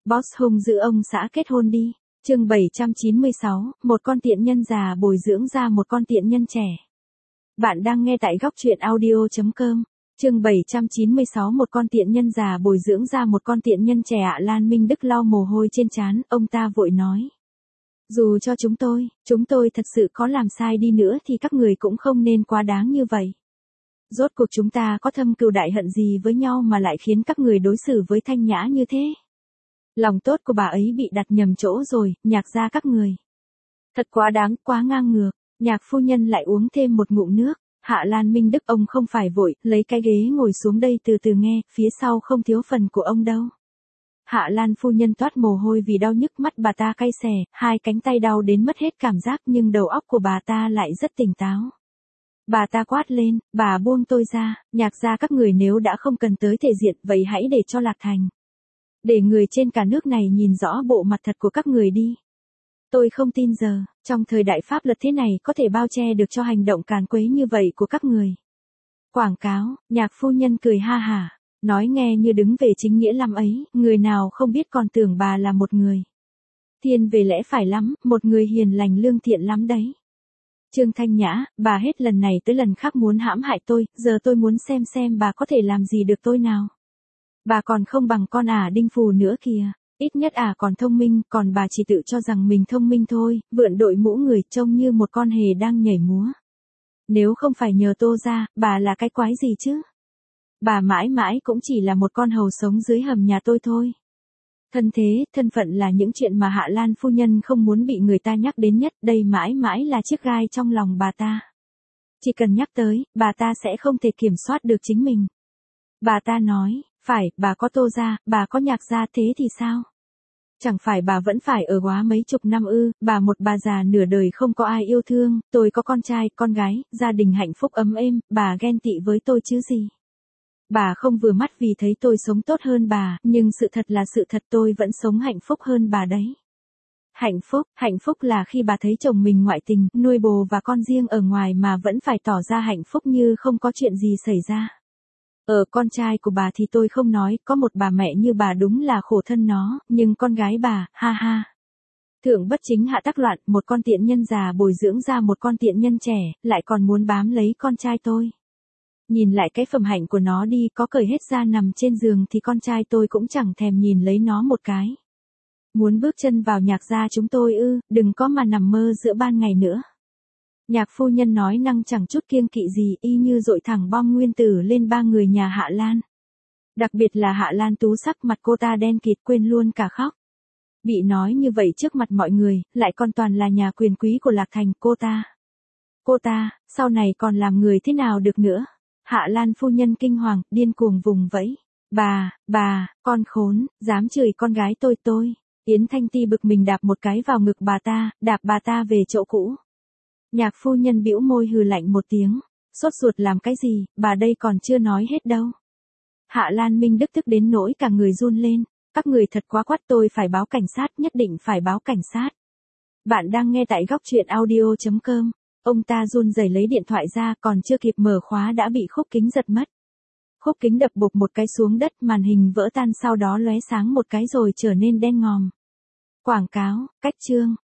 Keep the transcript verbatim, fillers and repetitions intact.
Boss hung dữ ông xã kết hôn đi. Chương bảy trăm chín mươi sáu, một con tiện nhân già bồi dưỡng ra một con tiện nhân trẻ. Bạn đang nghe tại góc truyện audio chấm com. Chương bảy trăm chín mươi sáu, một con tiện nhân già bồi dưỡng ra một con tiện nhân trẻ. Hạ Lan Minh Đức lau mồ hôi trên trán, ông ta vội nói. Dù cho chúng tôi, chúng tôi thật sự có làm sai đi nữa thì các người cũng không nên quá đáng như vậy. Rốt cuộc chúng ta có thâm cừu đại hận gì với nhau mà lại khiến các người đối xử với Thanh Nhã như thế? Lòng tốt của bà ấy bị đặt nhầm chỗ rồi, Nhạc gia các người. Thật quá đáng, quá ngang ngược. Nhạc phu nhân lại uống thêm một ngụm nước. Hạ Lan Minh Đức, ông không phải vội, lấy cái ghế ngồi xuống đây từ từ nghe, phía sau không thiếu phần của ông đâu. Hạ Lan phu nhân toát mồ hôi vì đau nhức, mắt bà ta cay xè, hai cánh tay đau đến mất hết cảm giác nhưng đầu óc của bà ta lại rất tỉnh táo. Bà ta quát lên, bà buông tôi ra, Nhạc gia các người nếu đã không cần tới thể diện vậy hãy để cho Lạc Thành. Để người trên cả nước này nhìn rõ bộ mặt thật của các người đi. Tôi không tin giờ, trong thời đại pháp luật thế này có thể bao che được cho hành động càn quấy như vậy của các người. Quảng cáo, Nhạc phu nhân cười ha hả, nói nghe như đứng về chính nghĩa lắm ấy, người nào không biết còn tưởng bà là một người thiên về lẽ phải lắm, một người hiền lành lương thiện lắm đấy. Trương Thanh Nhã, bà hết lần này tới lần khác muốn hãm hại tôi, giờ tôi muốn xem xem bà có thể làm gì được tôi nào. Bà còn không bằng con ả Đinh Phù nữa kìa, ít nhất ả còn thông minh, còn bà chỉ tự cho rằng mình thông minh thôi, vượn đội mũ người trông như một con hề đang nhảy múa. Nếu không phải nhờ Tô ra, bà là cái quái gì chứ? Bà mãi mãi cũng chỉ là một con hầu sống dưới hầm nhà tôi thôi. Thân thế, thân phận là những chuyện mà Hạ Lan phu nhân không muốn bị người ta nhắc đến nhất, đây mãi mãi là chiếc gai trong lòng bà ta. Chỉ cần nhắc tới, bà ta sẽ không thể kiểm soát được chính mình. Bà ta nói, phải, bà có Tô gia, bà có Nhạc gia, thế thì sao? Chẳng phải bà vẫn phải ở quá mấy chục năm ư, bà một bà già nửa đời không có ai yêu thương, tôi có con trai, con gái, gia đình hạnh phúc ấm êm, bà ghen tị với tôi chứ gì? Bà không vừa mắt vì thấy tôi sống tốt hơn bà, nhưng sự thật là sự thật, tôi vẫn sống hạnh phúc hơn bà đấy. Hạnh phúc, hạnh phúc là khi bà thấy chồng mình ngoại tình, nuôi bồ và con riêng ở ngoài mà vẫn phải tỏ ra hạnh phúc như không có chuyện gì xảy ra. Ở con trai của bà thì tôi không nói, có một bà mẹ như bà đúng là khổ thân nó, nhưng con gái bà, ha ha. Thượng bất chính hạ tắc loạn, một con tiện nhân già bồi dưỡng ra một con tiện nhân trẻ, lại còn muốn bám lấy con trai tôi. Nhìn lại cái phẩm hạnh của nó đi, có cởi hết ra nằm trên giường thì con trai tôi cũng chẳng thèm nhìn lấy nó một cái. Muốn bước chân vào Nhạc gia chúng tôi ư, đừng có mà nằm mơ giữa ban ngày nữa. Nhạc phu nhân nói năng chẳng chút kiêng kỵ gì, y như dội thẳng bom nguyên tử lên ba người nhà Hạ Lan. Đặc biệt là Hạ Lan Tú, sắc mặt cô ta đen kịt quên luôn cả khóc. Bị nói như vậy trước mặt mọi người, lại còn toàn là nhà quyền quý của Lạc Thành, cô ta. Cô ta, sau này còn làm người thế nào được nữa? Hạ Lan phu nhân kinh hoàng, điên cuồng vùng vẫy. Bà, bà, con khốn, dám chửi con gái tôi tôi. Yến Thanh Ti bực mình đạp một cái vào ngực bà ta, đạp bà ta về chỗ cũ. Nhạc phu nhân bĩu môi hừ lạnh một tiếng, sốt ruột làm cái gì, bà đây còn chưa nói hết đâu. Hạ Lan Minh Đức tức đến nỗi cả người run lên, các người thật quá quắt, tôi phải báo cảnh sát, nhất định phải báo cảnh sát. Bạn đang nghe tại góc truyện audio chấm com. Ông ta run rẩy lấy điện thoại ra, còn chưa kịp mở khóa đã bị khúc kính giật mất. Khúc kính đập bụp một cái xuống đất, màn hình vỡ tan, sau đó lóe sáng một cái rồi trở nên đen ngòm. Quảng cáo, cách chương.